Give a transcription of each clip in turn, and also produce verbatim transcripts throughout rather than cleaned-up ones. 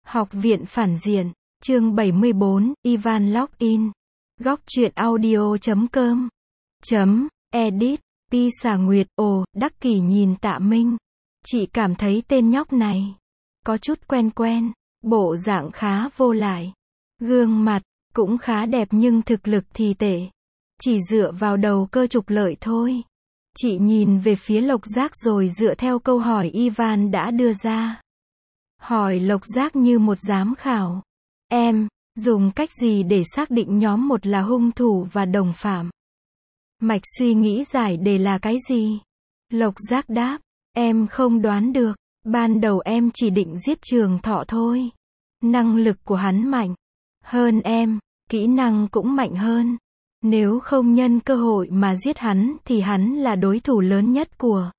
Học viện phản diện, chương bảy mươi bốn, Ivan Login. Góc truyện audio chấm com. Chấm, edit, Pi xà Nguyệt, ồ, Đắc Kỷ nhìn Tạ Minh. Chị cảm thấy tên nhóc này có chút quen quen, bộ dạng khá vô lại. Gương mặt cũng khá đẹp nhưng thực lực thì tệ. Chỉ dựa vào đầu cơ trục lợi thôi. Chị nhìn về phía Lộc Giác rồi dựa theo câu hỏi Ivan đã đưa ra. Hỏi Lộc Giác như một giám khảo. Em, dùng cách gì để xác định nhóm một là hung thủ và đồng phạm? Mạch suy nghĩ giải đề là cái gì? Lộc Giác đáp, em không đoán được. Ban đầu em chỉ định giết Trường Thọ thôi. Năng lực của hắn mạnh hơn em, kỹ năng cũng mạnh hơn. Nếu không nhân cơ hội mà giết hắn thì hắn là đối thủ lớn nhất của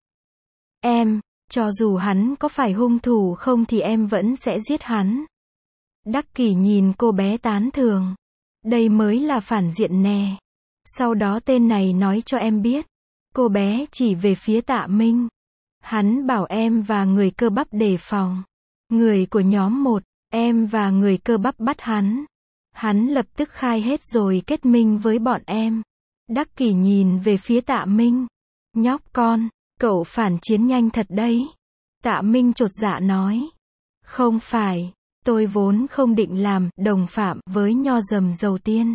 em. Cho dù hắn có phải hung thủ không thì em vẫn sẽ giết hắn. Đắc Kỷ nhìn cô bé tán thưởng. Đây mới là phản diện nè. Sau đó tên này nói cho em biết. Cô bé chỉ về phía Tạ Minh. Hắn bảo em và người cơ bắp đề phòng. Người của nhóm một, em và người cơ bắp bắt hắn. Hắn lập tức khai hết rồi kết minh với bọn em. Đắc Kỷ nhìn về phía Tạ Minh. Nhóc con, cậu phản chiến nhanh thật đấy. Tạ Minh chột dạ nói. Không phải, tôi vốn không định làm đồng phạm với Nho Dầm Dầu Tiên.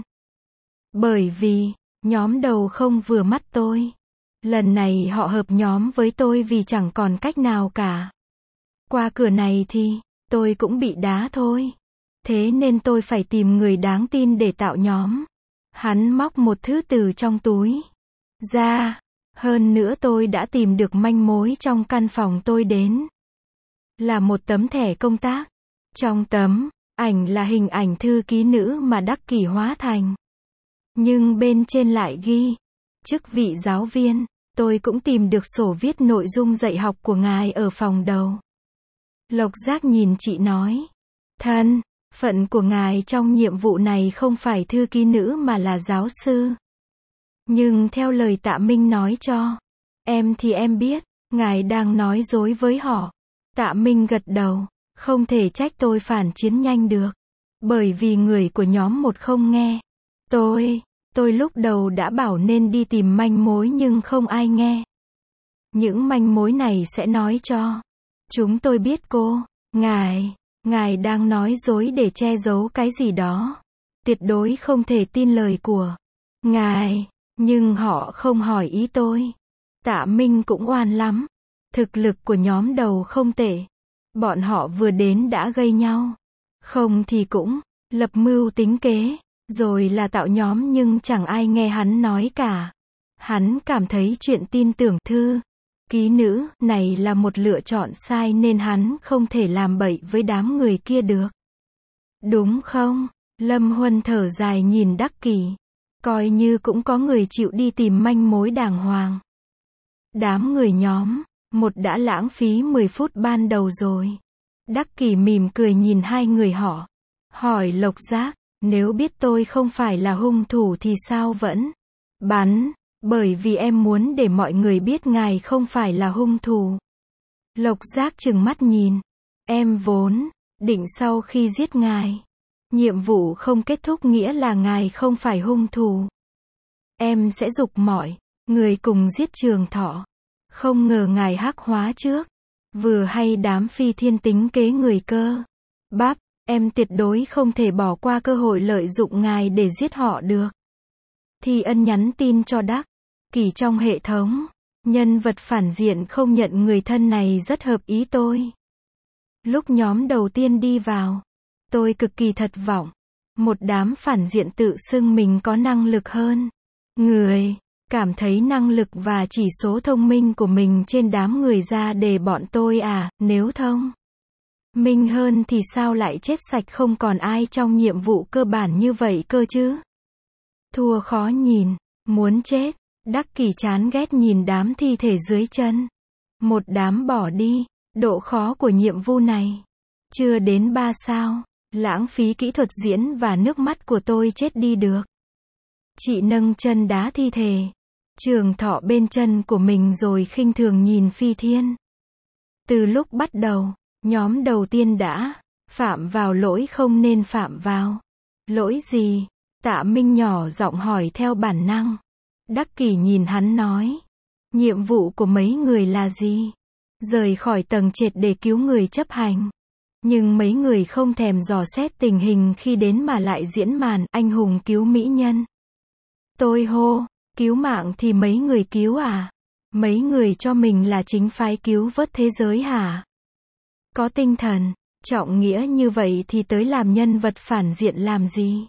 Bởi vì, nhóm đầu không vừa mắt tôi. Lần này họ hợp nhóm với tôi vì chẳng còn cách nào cả. Qua cửa này thì, tôi cũng bị đá thôi. Thế nên tôi phải tìm người đáng tin để tạo nhóm. Hắn móc một thứ từ trong túi ra. Hơn nữa tôi đã tìm được manh mối trong căn phòng tôi đến. Là một tấm thẻ công tác. Trong tấm ảnh là hình ảnh thư ký nữ mà Đắc Kỷ hóa thành. Nhưng bên trên lại ghi chức vị giáo viên. Tôi cũng tìm được sổ viết nội dung dạy học của ngài ở phòng đầu. Lộc Giác nhìn chị nói. Thân phận của ngài trong nhiệm vụ này không phải thư ký nữ mà là giáo sư. Nhưng theo lời Tạ Minh nói cho em thì em biết, ngài đang nói dối với họ. Tạ Minh gật đầu, không thể trách tôi phản chiến nhanh được. Bởi vì người của nhóm một không nghe. Tôi, tôi lúc đầu đã bảo nên đi tìm manh mối nhưng không ai nghe. Những manh mối này sẽ nói cho chúng tôi biết cô, ngài, ngài đang nói dối để che giấu cái gì đó. Tuyệt đối không thể tin lời của ngài. Nhưng họ không hỏi ý tôi. Tạ Minh cũng oan lắm. Thực lực của nhóm đầu không tệ. Bọn họ vừa đến đã gây nhau. Không thì cũng lập mưu tính kế. Rồi là tạo nhóm nhưng chẳng ai nghe hắn nói cả. Hắn cảm thấy chuyện tin tưởng thư ký nữ này là một lựa chọn sai nên hắn không thể làm bậy với đám người kia được. Đúng không? Lâm Huân thở dài nhìn Đắc Kỷ. Coi như cũng có người chịu đi tìm manh mối đàng hoàng. Đám người nhóm một đã lãng phí mười phút ban đầu rồi. Đắc Kỷ mỉm cười nhìn hai người họ. Hỏi Lộc Giác, nếu biết tôi không phải là hung thủ thì sao vẫn bắn? Bởi vì em muốn để mọi người biết ngài không phải là hung thủ. Lộc Giác trừng mắt nhìn. Em vốn định sau khi giết ngài, nhiệm vụ không kết thúc nghĩa là ngài không phải hung thủ. Em sẽ giục mọi người cùng giết Trường Thọ. Không ngờ ngài hắc hóa trước. Vừa hay đám phi thiên tính kế người cơ bắp. Em tuyệt đối không thể bỏ qua cơ hội lợi dụng ngài để giết họ được. Thi Ân nhắn tin cho Đắc Kỷ trong hệ thống. Nhân vật phản diện không nhận người thân này rất hợp ý tôi. Lúc nhóm đầu tiên đi vào, tôi cực kỳ thất vọng. Một đám phản diện tự xưng mình có năng lực hơn người. Cảm thấy năng lực và chỉ số thông minh của mình trên đám người ra để bọn tôi à, nếu thông minh hơn thì sao lại chết sạch không còn ai trong nhiệm vụ cơ bản như vậy cơ chứ. Thua khó nhìn, muốn chết. Đắc Kỷ chán ghét nhìn đám thi thể dưới chân. Một đám bỏ đi. Độ khó của nhiệm vụ này chưa đến ba sao. Lãng phí kỹ thuật diễn và nước mắt của tôi chết đi được. Chị nâng chân đá thi thể Trường Thọ bên chân của mình rồi khinh thường nhìn Phi Thiên. Từ lúc bắt đầu, nhóm đầu tiên đã Phạm vào lỗi không nên phạm vào. Lỗi gì? Tạ Minh nhỏ giọng hỏi theo bản năng. Đắc Kỷ nhìn hắn nói. Nhiệm vụ của mấy người là gì? Rời khỏi tầng trệt để cứu người chấp hành. Nhưng mấy người không thèm dò xét tình hình khi đến mà lại diễn màn anh hùng cứu mỹ nhân. Tôi hô, cứu mạng thì mấy người cứu à? Mấy người cho mình là chính phái cứu vớt thế giới hả? Có tinh thần, trọng nghĩa như vậy thì tới làm nhân vật phản diện làm gì?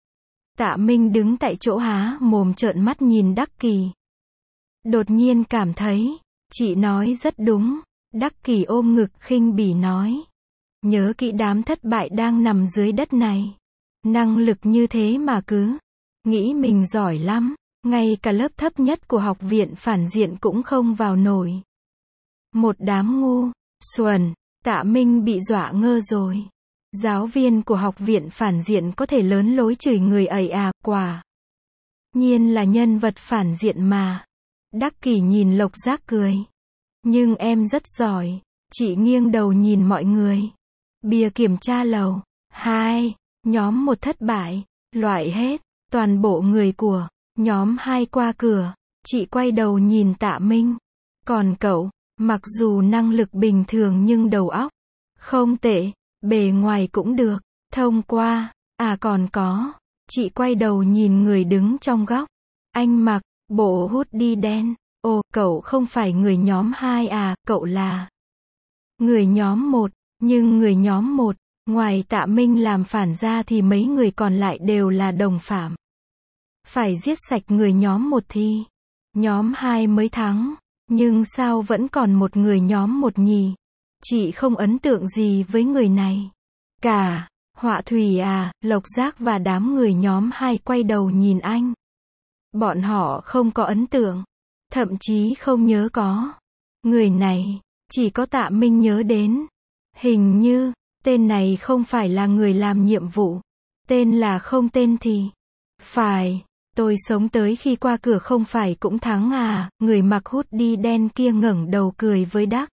Tạ Minh đứng tại chỗ há mồm trợn mắt nhìn Đắc Kỷ. Đột nhiên cảm thấy, chị nói rất đúng. Đắc Kỷ ôm ngực khinh bỉ nói. Nhớ kỹ đám thất bại đang nằm dưới đất này. Năng lực như thế mà cứ nghĩ mình giỏi lắm. Ngay cả lớp thấp nhất của học viện phản diện cũng không vào nổi. Một đám ngu, xuẩn. Tạ Minh bị dọa ngơ rồi. Giáo viên của học viện phản diện có thể lớn lối chửi người ấy à, quả nhiên là nhân vật phản diện mà. Đắc Kỷ nhìn Lộc Giác cười. Nhưng em rất giỏi. Chị nghiêng đầu nhìn mọi người. Bìa kiểm tra lầu hai, nhóm một thất bại, loại hết, toàn bộ người của nhóm hai qua cửa. Chị quay đầu nhìn Tạ Minh. Còn cậu, mặc dù năng lực bình thường nhưng đầu óc không tệ, bề ngoài cũng được, thông qua. À còn có, chị quay đầu nhìn người đứng trong góc. Anh mặc bộ hoodie đen. Ồ, cậu không phải người nhóm hai à, cậu là người nhóm một. Nhưng người nhóm một, ngoài Tạ Minh làm phản ra thì mấy người còn lại đều là đồng phạm. Phải giết sạch người nhóm một thì nhóm hai mới thắng. Nhưng sao vẫn còn một người nhóm một nhỉ? Chị không ấn tượng gì với người này cả. Họa Thủy à, Lộc Giác và đám người nhóm hai quay đầu nhìn anh. Bọn họ không có ấn tượng. Thậm chí không nhớ có. Người này, chỉ có Tạ Minh nhớ đến. Hình như, tên này không phải là người làm nhiệm vụ. Tên là không tên thì. Phải, tôi sống tới khi qua cửa không phải cũng thắng à, người mặc hoodie đen kia ngẩng đầu cười với Đắc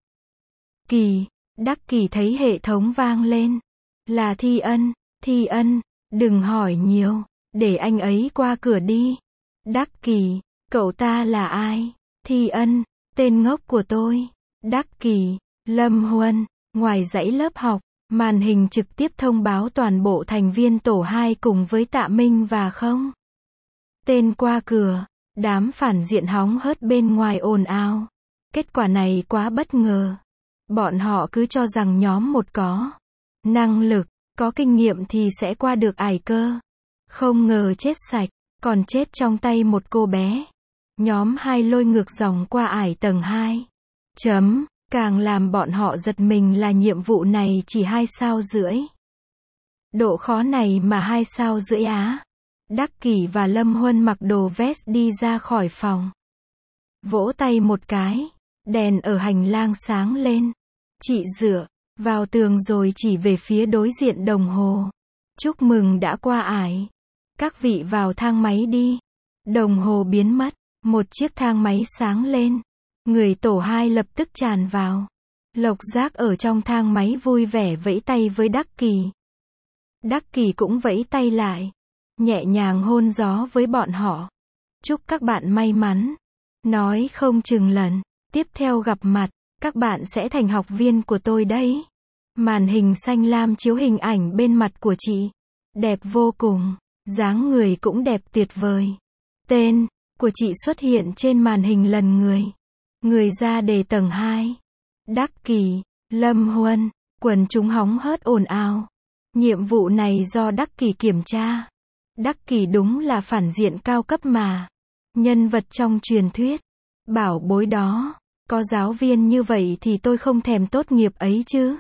Kỷ. Đắc Kỷ thấy hệ thống vang lên. Là Thi Ân, Thi Ân, đừng hỏi nhiều, để anh ấy qua cửa đi. Đắc Kỷ, cậu ta là ai? Thi Ân, tên ngốc của tôi. Đắc Kỷ, Lâm Huân. Ngoài dãy lớp học, màn hình trực tiếp thông báo toàn bộ thành viên tổ hai cùng với Tạ Minh và không tên qua cửa. Đám phản diện hóng hớt bên ngoài ồn ào. Kết quả này quá bất ngờ. Bọn họ cứ cho rằng nhóm một có năng lực, có kinh nghiệm thì sẽ qua được ải cơ. Không ngờ chết sạch, còn chết trong tay một cô bé. Nhóm hai lôi ngược dòng qua ải tầng hai. Chấm. Càng làm bọn họ giật mình là nhiệm vụ này chỉ hai sao rưỡi. Độ khó này mà hai sao rưỡi á. Đắc Kỷ và Lâm Huân mặc đồ vest đi ra khỏi phòng. Vỗ tay một cái. Đèn ở hành lang sáng lên. Chị dựa vào tường rồi chỉ về phía đối diện đồng hồ. Chúc mừng đã qua ải. Các vị vào thang máy đi. Đồng hồ biến mất. Một chiếc thang máy sáng lên. Người tổ hai lập tức tràn vào. Lộc Giác ở trong thang máy vui vẻ vẫy tay với Đắc Kỷ. Đắc Kỷ cũng vẫy tay lại. Nhẹ nhàng hôn gió với bọn họ. Chúc các bạn may mắn. Nói không chừng lần tiếp theo gặp mặt, các bạn sẽ thành học viên của tôi đấy. Màn hình xanh lam chiếu hình ảnh bên mặt của chị. Đẹp vô cùng. Dáng người cũng đẹp tuyệt vời. Tên của chị xuất hiện trên màn hình lần người. Người ra đề tầng hai. Đắc Kỷ, Lâm Huân, quần chúng hóng hớt ồn ào. Nhiệm vụ này do Đắc Kỷ kiểm tra. Đắc Kỷ đúng là phản diện cao cấp mà. Nhân vật trong truyền thuyết. Bảo bối đó. Có giáo viên như vậy thì tôi không thèm tốt nghiệp ấy chứ.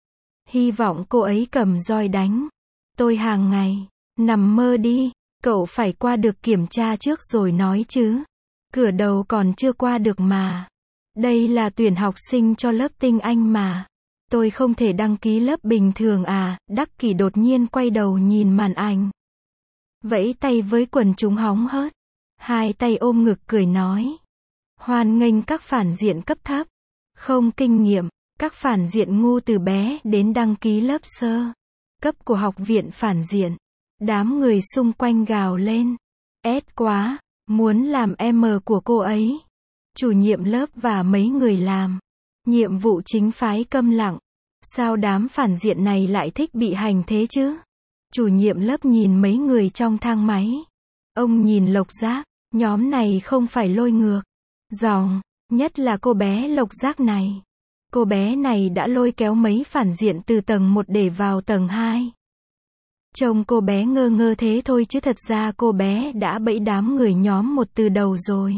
Hy vọng cô ấy cầm roi đánh tôi hàng ngày. Nằm mơ đi. Cậu phải qua được kiểm tra trước rồi nói chứ. Cửa đầu còn chưa qua được mà. Đây là tuyển học sinh cho lớp tinh anh mà. Tôi không thể đăng ký lớp bình thường à. Đắc Kỷ đột nhiên quay đầu nhìn màn ảnh. Vẫy tay với quần chúng hóng hớt. Hai tay ôm ngực cười nói. Hoan nghênh các phản diện cấp thấp. Không kinh nghiệm. Các phản diện ngu từ bé đến đăng ký lớp sơ cấp của học viện phản diện. Đám người xung quanh gào lên. Ét quá, muốn làm em của cô ấy. Chủ nhiệm lớp và mấy người làm nhiệm vụ chính phái câm lặng. Sao đám phản diện này lại thích bị hành thế chứ? Chủ nhiệm lớp nhìn mấy người trong thang máy. Ông nhìn Lộc Giác, nhóm này không phải lôi ngược dòng, nhất là cô bé Lộc Giác này. Cô bé này đã lôi kéo mấy phản diện từ tầng một để vào tầng hai. Trông cô bé ngơ ngơ thế thôi chứ thật ra cô bé đã bẫy đám người nhóm một từ đầu rồi.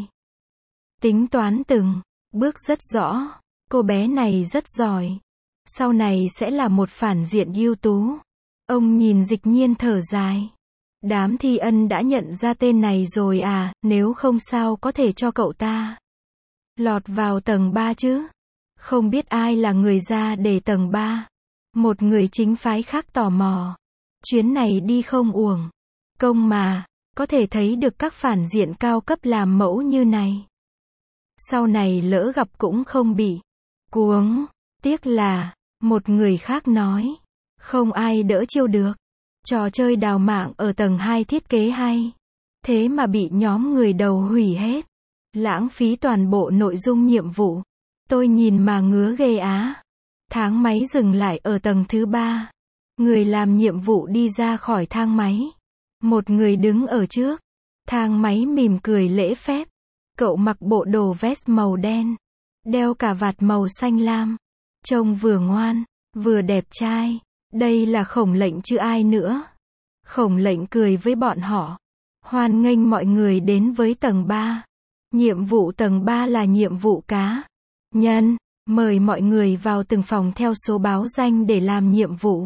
Tính toán từng bước rất rõ, cô bé này rất giỏi. Sau này sẽ là một phản diện ưu tú. Ông nhìn Dịch Nhiên thở dài. Đám Thi Ân đã nhận ra tên này rồi à, nếu không sao có thể cho cậu ta lọt vào tầng ba chứ. Không biết ai là người ra để tầng ba. Một người chính phái khác tò mò. Chuyến này đi không uổng công mà, có thể thấy được các phản diện cao cấp làm mẫu như này. Sau này lỡ gặp cũng không bị cuống. Tiếc là, một người khác nói, không ai đỡ chiêu được. Trò chơi đào mạng ở tầng hai thiết kế hay. Thế mà bị nhóm người đầu hủy hết. Lãng phí toàn bộ nội dung nhiệm vụ. Tôi nhìn mà ngứa ghê á. Thang máy dừng lại ở tầng thứ ba. Người làm nhiệm vụ đi ra khỏi thang máy. Một người đứng ở trước. Thang máy mỉm cười lễ phép. Cậu mặc bộ đồ vest màu đen. Đeo cà vạt màu xanh lam. Trông vừa ngoan, vừa đẹp trai. Đây là Khổng Lệnh chứ ai nữa. Khổng Lệnh cười với bọn họ. Hoan nghênh mọi người đến với tầng ba. Nhiệm vụ tầng ba là nhiệm vụ cá nhân. Mời mọi người vào từng phòng theo số báo danh để làm nhiệm vụ.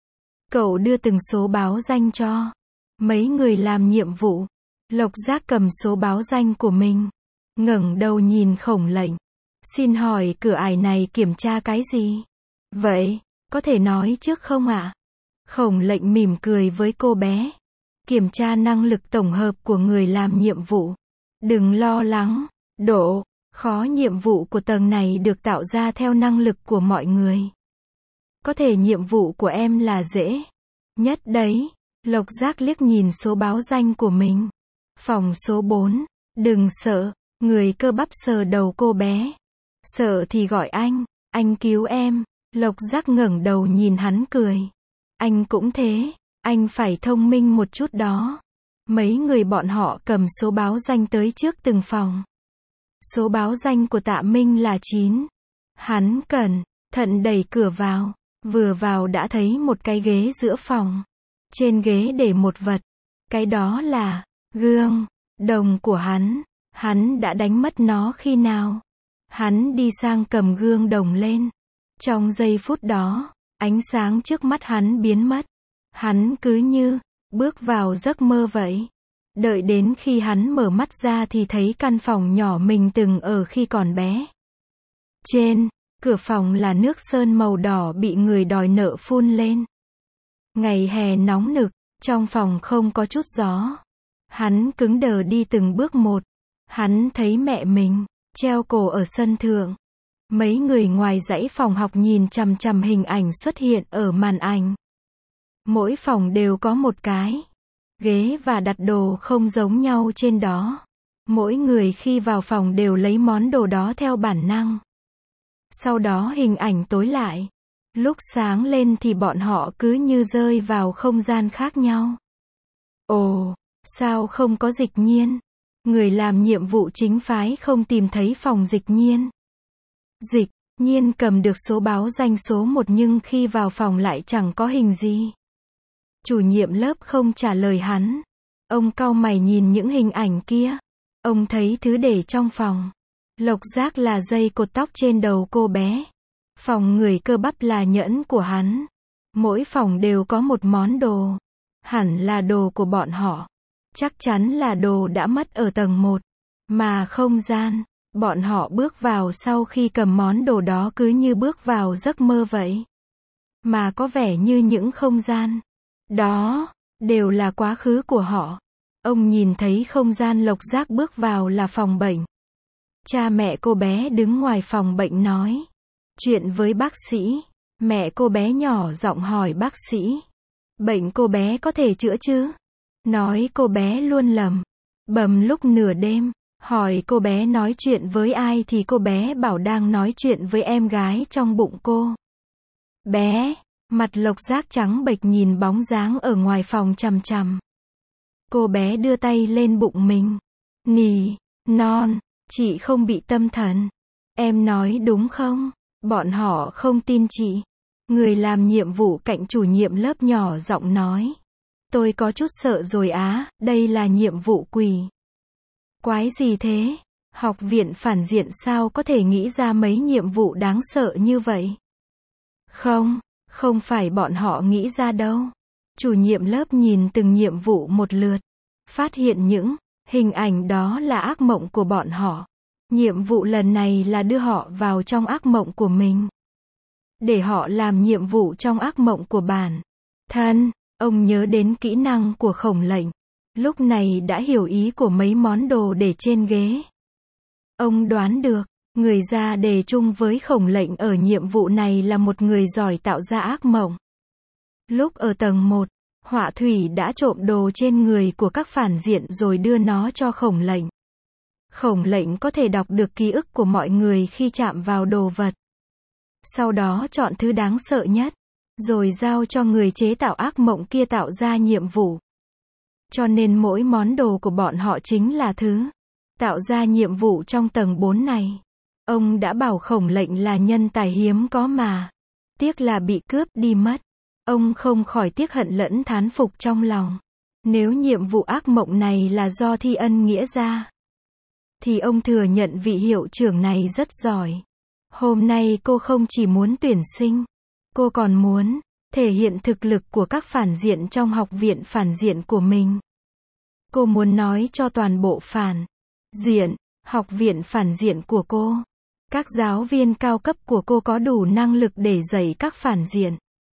Cậu đưa từng số báo danh cho mấy người làm nhiệm vụ. Lộc Giác cầm số báo danh của mình. Ngẩng đầu nhìn Khổng Lệnh. Xin hỏi cửa ải này kiểm tra cái gì? Vậy, có thể nói trước không ạ? Khổng Lệnh mỉm cười với cô bé. Kiểm tra năng lực tổng hợp của người làm nhiệm vụ. Đừng lo lắng, độ khó nhiệm vụ của tầng này được tạo ra theo năng lực của mọi người. Có thể nhiệm vụ của em là dễ nhất đấy. Lộc Giác liếc nhìn số báo danh của mình. Phòng số bốn. Đừng sợ. Người cơ bắp sờ đầu cô bé. Sợ thì gọi anh. Anh cứu em. Lộc Giác ngẩng đầu nhìn hắn cười. Anh cũng thế. Anh phải thông minh một chút đó. Mấy người bọn họ cầm số báo danh tới trước từng phòng. Số báo danh của Tạ Minh là chín. Hắn cẩn thận đẩy cửa vào. Vừa vào đã thấy một cái ghế giữa phòng. Trên ghế để một vật. Cái đó là gương đồng của hắn. Hắn đã đánh mất nó khi nào? Hắn đi sang cầm gương đồng lên. Trong giây phút đó, ánh sáng trước mắt hắn biến mất. Hắn cứ như bước vào giấc mơ vậy. Đợi đến khi hắn mở mắt ra thì thấy căn phòng nhỏ mình từng ở khi còn bé. Trên cửa phòng là nước sơn màu đỏ bị người đòi nợ phun lên. Ngày hè nóng nực, trong phòng không có chút gió. Hắn cứng đờ đi từng bước một. Hắn thấy mẹ mình treo cổ ở sân thượng. Mấy người ngoài dãy phòng học nhìn chằm chằm hình ảnh xuất hiện ở màn ảnh. Mỗi phòng đều có một cái ghế và đặt đồ không giống nhau trên đó. Mỗi người khi vào phòng đều lấy món đồ đó theo bản năng. Sau đó hình ảnh tối lại. Lúc sáng lên thì bọn họ cứ như rơi vào không gian khác nhau. Ồ, sao không có Dịch Nhiên? Người làm nhiệm vụ chính phái không tìm thấy phòng Dịch Nhiên. Dịch Nhiên cầm được số báo danh số một nhưng khi vào phòng lại chẳng có hình gì. Chủ nhiệm lớp không trả lời hắn. Ông cau mày nhìn những hình ảnh kia. Ông thấy thứ để trong phòng. Lộc Giác là dây cột tóc trên đầu cô bé. Phòng người cơ bắp là nhẫn của hắn. Mỗi phòng đều có một món đồ. Hẳn là đồ của bọn họ. Chắc chắn là đồ đã mất ở tầng một. Mà không gian, bọn họ bước vào sau khi cầm món đồ đó cứ như bước vào giấc mơ vậy. Mà có vẻ như những không gian đó đều là quá khứ của họ. Ông nhìn thấy không gian Lộc Giác bước vào là phòng bệnh. Cha mẹ cô bé đứng ngoài phòng bệnh nói. Chuyện với bác sĩ. Mẹ cô bé nhỏ giọng hỏi bác sĩ. Bệnh cô bé có thể chữa chứ? Nói cô bé luôn lầm bầm lúc nửa đêm. Hỏi cô bé nói chuyện với ai thì cô bé bảo đang nói chuyện với em gái trong bụng cô. Bé, mặt Lộc Giác trắng bệch nhìn bóng dáng ở ngoài phòng chằm chằm. Cô bé đưa tay lên bụng mình. Nỉ, non, chị không bị tâm thần. Em nói đúng không? Bọn họ không tin chị. Người làm nhiệm vụ cạnh chủ nhiệm lớp nhỏ giọng nói. Tôi có chút sợ rồi á, đây là nhiệm vụ quỷ. Quái gì thế? Học viện phản diện sao có thể nghĩ ra mấy nhiệm vụ đáng sợ như vậy? Không, không phải bọn họ nghĩ ra đâu. Chủ nhiệm lớp nhìn từng nhiệm vụ một lượt. Phát hiện những hình ảnh đó là ác mộng của bọn họ. Nhiệm vụ lần này là đưa họ vào trong ác mộng của mình. Để họ làm nhiệm vụ trong ác mộng của bản thân. Ông nhớ đến kỹ năng của Khổng Lệnh. Lúc này đã hiểu ý của mấy món đồ để trên ghế. Ông đoán được, người ra đề chung với Khổng Lệnh ở nhiệm vụ này là một người giỏi tạo ra ác mộng. Lúc ở tầng một, Họa Thủy đã trộm đồ trên người của các phản diện rồi đưa nó cho Khổng Lệnh. Khổng Lệnh có thể đọc được ký ức của mọi người khi chạm vào đồ vật. Sau đó chọn thứ đáng sợ nhất, rồi giao cho người chế tạo ác mộng kia tạo ra nhiệm vụ. Cho nên mỗi món đồ của bọn họ chính là thứ tạo ra nhiệm vụ trong tầng bốn này. Ông đã bảo Khổng Lệnh là nhân tài hiếm có mà. Tiếc là bị cướp đi mất. Ông không khỏi tiếc hận lẫn thán phục trong lòng. Nếu nhiệm vụ ác mộng này là do Thi Ân nghĩa ra, thì ông thừa nhận vị hiệu trưởng này rất giỏi. Hôm nay cô không chỉ muốn tuyển sinh, cô còn muốn thể hiện thực lực của các phản diện trong học viện phản diện của mình. Cô muốn nói cho toàn bộ phản diện, học viện phản diện của cô, các giáo viên cao cấp của cô có đủ năng lực để dạy các phản diện.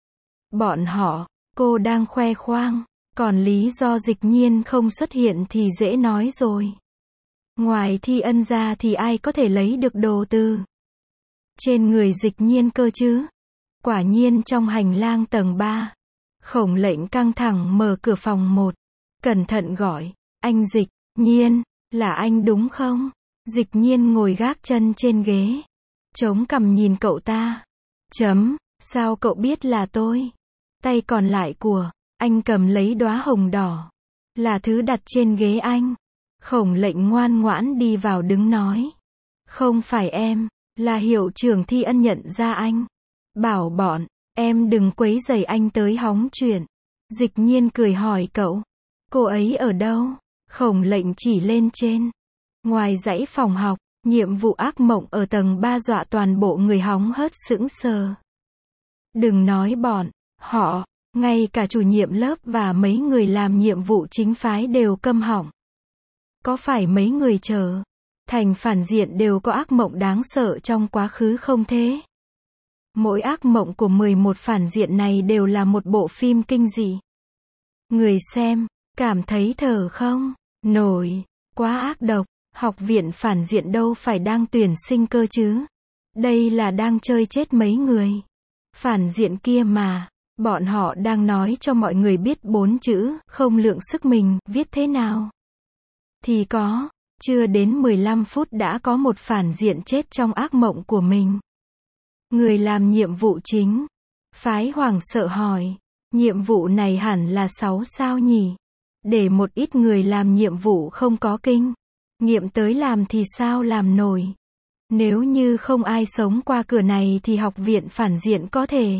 Bọn họ, cô đang khoe khoang, còn lý do Dịch Nhiên không xuất hiện thì dễ nói rồi. Ngoài Thi Ân ra thì ai có thể lấy được đồ từ trên người Dịch Nhiên cơ chứ? Quả nhiên trong hành lang tầng ba, Khổng Lệnh căng thẳng mở cửa phòng một, cẩn thận gọi, anh Dịch Nhiên, là anh đúng không? Dịch Nhiên ngồi gác chân trên ghế, chống cằm nhìn cậu ta. Chấm, sao cậu biết là tôi? Tay còn lại của anh cầm lấy đóa hồng đỏ, là thứ đặt trên ghế anh. Khổng Lệnh ngoan ngoãn đi vào đứng nói. Không phải em, là hiệu trưởng Thi Ân nhận ra anh. Bảo bọn em đừng quấy rầy anh tới hóng chuyện. Dịch Nhiên cười hỏi cậu, cô ấy ở đâu? Khổng Lệnh chỉ lên trên. Ngoài dãy phòng học, nhiệm vụ ác mộng ở tầng ba dọa toàn bộ người hóng hớt sững sờ. Đừng nói bọn họ, ngay cả chủ nhiệm lớp và mấy người làm nhiệm vụ chính phái đều câm họng. Có phải mấy người trở thành phản diện đều có ác mộng đáng sợ trong quá khứ không thế? Mỗi ác mộng của mười một phản diện này đều là một bộ phim kinh dị. Người xem, cảm thấy thở không nổi, quá ác độc. Học viện phản diện đâu phải đang tuyển sinh cơ chứ? Đây là đang chơi chết mấy người phản diện kia mà. Bọn họ đang nói cho mọi người biết bốn chữ không lượng sức mình viết thế nào. Thì có, chưa đến mười lăm phút đã có một phản diện chết trong ác mộng của mình. Người làm nhiệm vụ chính phái hoảng sợ hỏi, nhiệm vụ này hẳn là sáu sao nhỉ? Để một ít người làm nhiệm vụ không có kinh nghiệm tới làm thì sao làm nổi? Nếu như không ai sống qua cửa này thì học viện phản diện có thể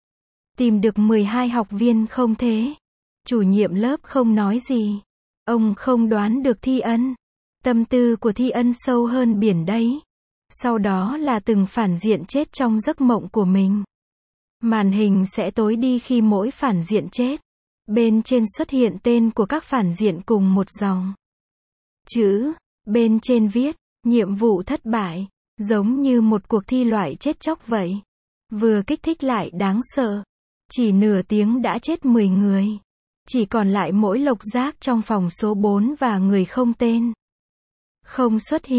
tìm được mười hai học viên không thế? Chủ nhiệm lớp không nói gì. Ông không đoán được Thi Ân. Tâm tư của Thi Ân sâu hơn biển đấy. Sau đó là từng phản diện chết trong giấc mộng của mình. Màn hình sẽ tối đi khi mỗi phản diện chết. Bên trên xuất hiện tên của các phản diện cùng một dòng chữ. Bên trên viết, nhiệm vụ thất bại. Giống như một cuộc thi loại chết chóc vậy. Vừa kích thích lại đáng sợ. Chỉ nửa tiếng đã chết mười người. Chỉ còn lại mỗi Lộc Giác trong phòng số bốn và người không tên không xuất hiện.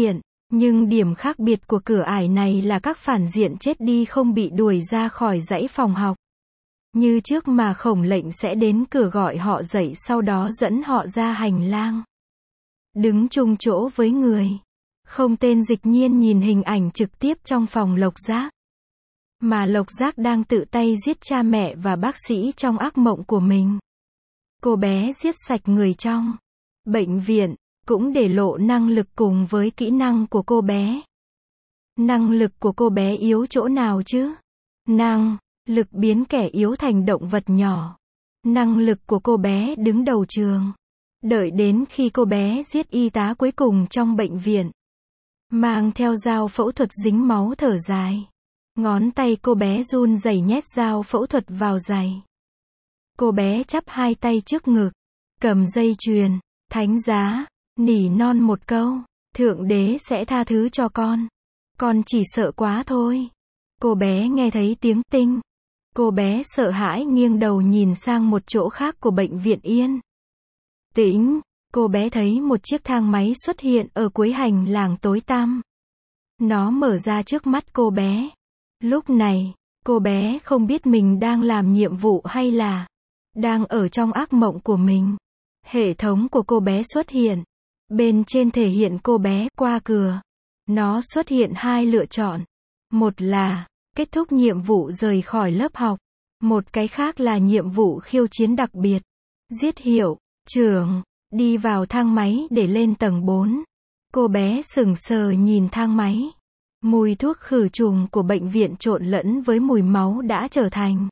Nhưng điểm khác biệt của cửa ải này là các phản diện chết đi không bị đuổi ra khỏi dãy phòng học. Như trước mà Khổng Lệnh sẽ đến cửa gọi họ dậy, sau đó dẫn họ ra hành lang. Đứng chung chỗ với người. Không, tên Dịch Nhiên nhìn hình ảnh trực tiếp trong phòng Lộc Giác. Mà Lộc Giác đang tự tay giết cha mẹ và bác sĩ trong ác mộng của mình. Cô bé giết sạch người trong bệnh viện, cũng để lộ năng lực cùng với kỹ năng của cô bé. Năng lực của cô bé yếu chỗ nào chứ? Năng lực biến kẻ yếu thành động vật nhỏ. Năng lực của cô bé đứng đầu trường. Đợi đến khi cô bé giết y tá cuối cùng trong bệnh viện, mang theo dao phẫu thuật dính máu thở dài. Ngón tay cô bé run rẩy nhét dao phẫu thuật vào giày. Cô bé chắp hai tay trước ngực, cầm dây chuyền, thánh giá, nỉ non một câu, Thượng Đế sẽ tha thứ cho con. Con chỉ sợ quá thôi. Cô bé nghe thấy tiếng tinh. Cô bé sợ hãi nghiêng đầu nhìn sang một chỗ khác của bệnh viện yên tĩnh. Cô bé thấy một chiếc thang máy xuất hiện ở cuối hành lang tối tăm. Nó mở ra trước mắt cô bé. Lúc này, cô bé không biết mình đang làm nhiệm vụ hay là đang ở trong ác mộng của mình. Hệ thống của cô bé xuất hiện. Bên trên thể hiện cô bé qua cửa. Nó xuất hiện hai lựa chọn. Một là kết thúc nhiệm vụ rời khỏi lớp học. Một cái khác là nhiệm vụ khiêu chiến đặc biệt. Giết hiệu trưởng. Đi vào thang máy để lên tầng bốn. Cô bé sững sờ nhìn thang máy. Mùi thuốc khử trùng của bệnh viện trộn lẫn với mùi máu đã trở thành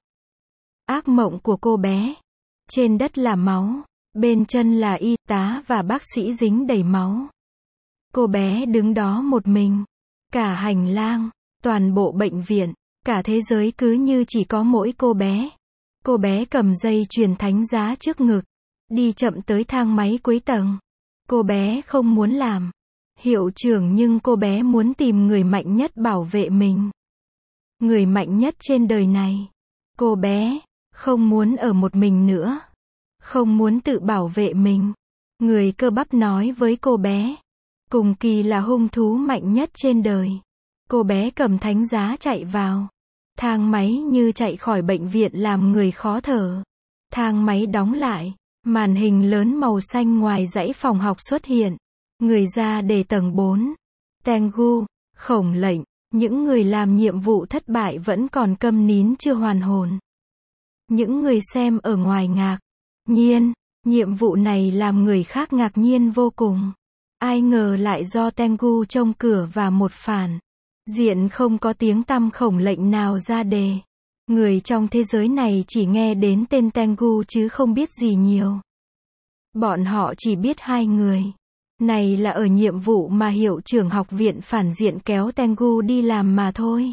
ác mộng của cô bé. Trên đất là máu. Bên chân là y tá và bác sĩ dính đầy máu. Cô bé đứng đó một mình. Cả hành lang, toàn bộ bệnh viện, cả thế giới cứ như chỉ có mỗi cô bé. Cô bé cầm dây chuyền thánh giá trước ngực. Đi chậm tới thang máy cuối tầng. Cô bé không muốn làm hiệu trưởng, nhưng cô bé muốn tìm người mạnh nhất bảo vệ mình. Người mạnh nhất trên đời này. Cô bé không muốn ở một mình nữa. Không muốn tự bảo vệ mình. Người cơ bắp nói với cô bé. Cùng kỳ là hung thú mạnh nhất trên đời. Cô bé cầm thánh giá chạy vào. Thang máy như chạy khỏi bệnh viện làm người khó thở. Thang máy đóng lại. Màn hình lớn màu xanh ngoài dãy phòng học xuất hiện. Người ra để tầng bốn. Tengu, Khổng Lệnh, những người làm nhiệm vụ thất bại vẫn còn câm nín chưa hoàn hồn. Những người xem ở ngoài ngạc nhiên, nhiệm vụ này làm người khác ngạc nhiên vô cùng. Ai ngờ lại do Tengu trông cửa và một phản diện không có tiếng tăm Khổng Lệnh nào ra đề. Người trong thế giới này chỉ nghe đến tên Tengu chứ không biết gì nhiều. Bọn họ chỉ biết hai người này là ở nhiệm vụ mà hiệu trưởng học viện phản diện kéo Tengu đi làm mà thôi.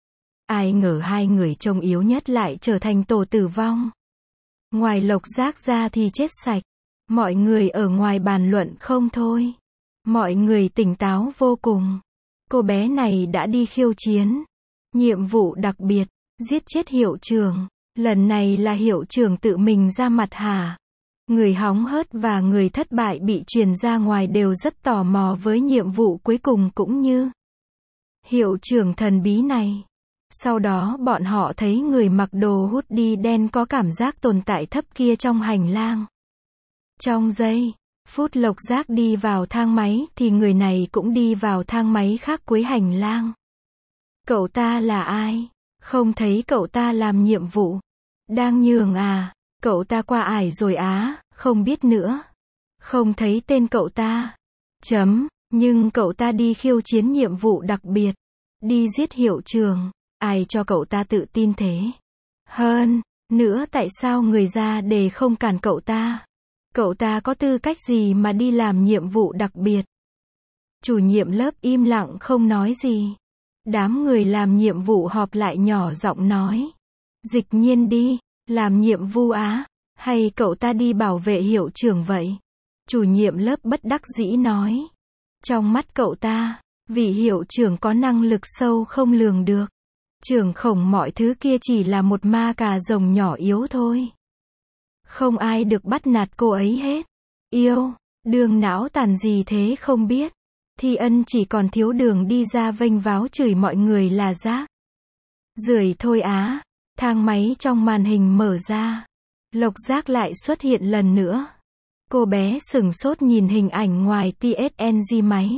Ai ngờ hai người trông yếu nhất lại trở thành tổ tử vong. Ngoài Lộc Giác ra thì chết sạch. Mọi người ở ngoài bàn luận không thôi. Mọi người tỉnh táo vô cùng. Cô bé này đã đi khiêu chiến. Nhiệm vụ đặc biệt, giết chết hiệu trưởng. Lần này là hiệu trưởng tự mình ra mặt hả? Người hóng hớt và người thất bại bị truyền ra ngoài đều rất tò mò với nhiệm vụ cuối cùng cũng như hiệu trưởng thần bí này. Sau đó bọn họ thấy người mặc đồ hoodie đen có cảm giác tồn tại thấp kia trong hành lang. Trong giây phút Lộc Giác đi vào thang máy thì người này cũng đi vào thang máy khác cuối hành lang. Cậu ta là ai? Không thấy cậu ta làm nhiệm vụ. Đang nhường à? Cậu ta qua ải rồi á, không biết nữa. Không thấy tên cậu ta. Chấm, nhưng cậu ta đi khiêu chiến nhiệm vụ đặc biệt. Đi giết hiệu trưởng. Ai cho cậu ta tự tin thế? Hơn nữa tại sao người ra đề không cản cậu ta? Cậu ta có tư cách gì mà đi làm nhiệm vụ đặc biệt? Chủ nhiệm lớp im lặng không nói gì. Đám người làm nhiệm vụ họp lại nhỏ giọng nói. Dịch Nhiên đi, làm nhiệm vụ á, hay cậu ta đi bảo vệ hiệu trưởng vậy? Chủ nhiệm lớp bất đắc dĩ nói. Trong mắt cậu ta, vị hiệu trưởng có năng lực sâu không lường được. Trưởng Khổng mọi thứ kia chỉ là một ma cà rồng nhỏ yếu thôi. Không ai được bắt nạt cô ấy hết. Yêu, đường não tàn gì thế không biết. Thi Ân chỉ còn thiếu đường đi ra vênh váo chửi mọi người là rác. Rưởi thôi á. Thang máy trong màn hình mở ra. Lộc Giác lại xuất hiện lần nữa. Cô bé sửng sốt nhìn hình ảnh ngoài tê ét en giê máy.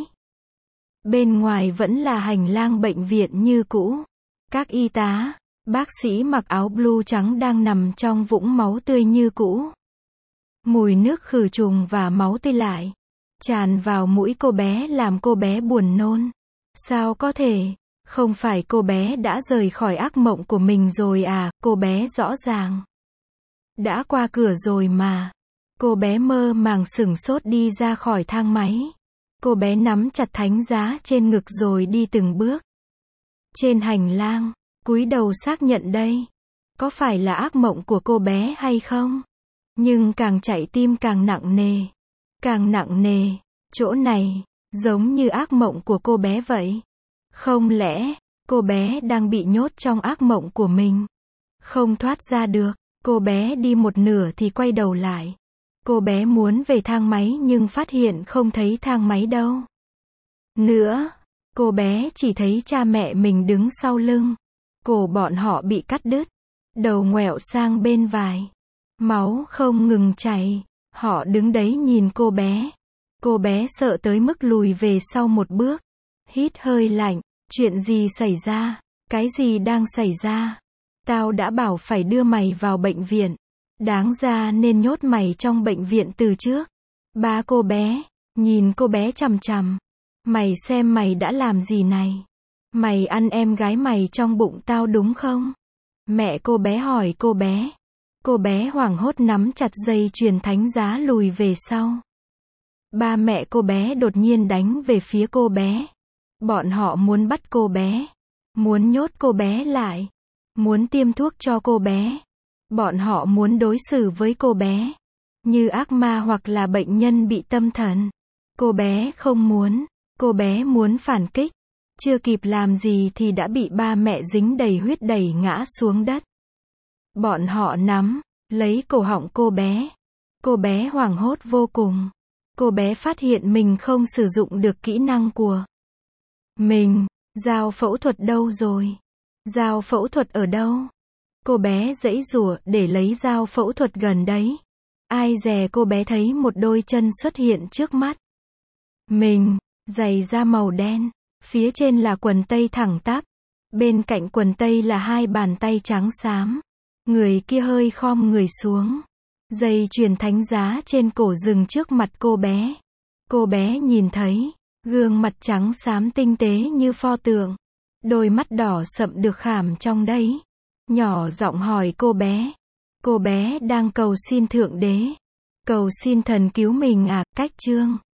Bên ngoài vẫn là hành lang bệnh viện như cũ. Các y tá, bác sĩ mặc áo blue trắng đang nằm trong vũng máu tươi như cũ. Mùi nước khử trùng và máu tươi lại tràn vào mũi cô bé làm cô bé buồn nôn. Sao có thể? Không phải cô bé đã rời khỏi ác mộng của mình rồi à? Cô bé rõ ràng đã qua cửa rồi mà. Cô bé mơ màng sửng sốt đi ra khỏi thang máy. Cô bé nắm chặt thánh giá trên ngực rồi đi từng bước. Trên hành lang, cúi đầu xác nhận đây. Có phải là ác mộng của cô bé hay không? Nhưng càng chạy tim càng nặng nề. Càng nặng nề. Chỗ này, giống như ác mộng của cô bé vậy. Không lẽ, cô bé đang bị nhốt trong ác mộng của mình? Không thoát ra được. Cô bé đi một nửa thì quay đầu lại. Cô bé muốn về thang máy nhưng phát hiện không thấy thang máy đâu. Nữa, cô bé chỉ thấy cha mẹ mình đứng sau lưng. Cổ bọn họ bị cắt đứt. Đầu ngoẹo sang bên vai. Máu không ngừng chảy. Họ đứng đấy nhìn cô bé. Cô bé sợ tới mức lùi về sau một bước. Hít hơi lạnh. Chuyện gì xảy ra? Cái gì đang xảy ra? Tao đã bảo phải đưa mày vào bệnh viện. Đáng ra nên nhốt mày trong bệnh viện từ trước. Ba cô bé, nhìn cô bé chằm chằm. Mày xem mày đã làm gì này? Mày ăn em gái mày trong bụng tao đúng không? Mẹ cô bé hỏi cô bé. Cô bé hoảng hốt nắm chặt dây chuyền thánh giá lùi về sau. Ba mẹ cô bé đột nhiên đánh về phía cô bé. Bọn họ muốn bắt cô bé. Muốn nhốt cô bé lại. Muốn tiêm thuốc cho cô bé. Bọn họ muốn đối xử với cô bé như ác ma hoặc là bệnh nhân bị tâm thần. Cô bé không muốn. Cô bé muốn phản kích. Chưa kịp làm gì thì đã bị ba mẹ dính đầy huyết đẩy ngã xuống đất. Bọn họ nắm lấy cổ họng cô bé. Cô bé hoảng hốt vô cùng. Cô bé phát hiện mình không sử dụng được kỹ năng của mình. Dao phẫu thuật đâu rồi? Dao phẫu thuật ở đâu? Cô bé giãy giụa để lấy dao phẫu thuật gần đấy. Ai dè cô bé thấy một đôi chân xuất hiện trước mắt mình. Giày da màu đen. Phía trên là quần tây thẳng tắp. Bên cạnh quần tây là hai bàn tay trắng xám. Người kia hơi khom người xuống. Dây chuyền thánh giá trên cổ dừng trước mặt cô bé. Cô bé nhìn thấy gương mặt trắng xám tinh tế như pho tượng. Đôi mắt đỏ sậm được khảm trong đấy. Nhỏ giọng hỏi cô bé. Cô bé đang cầu xin Thượng Đế. Cầu xin thần cứu mình à? Cách chương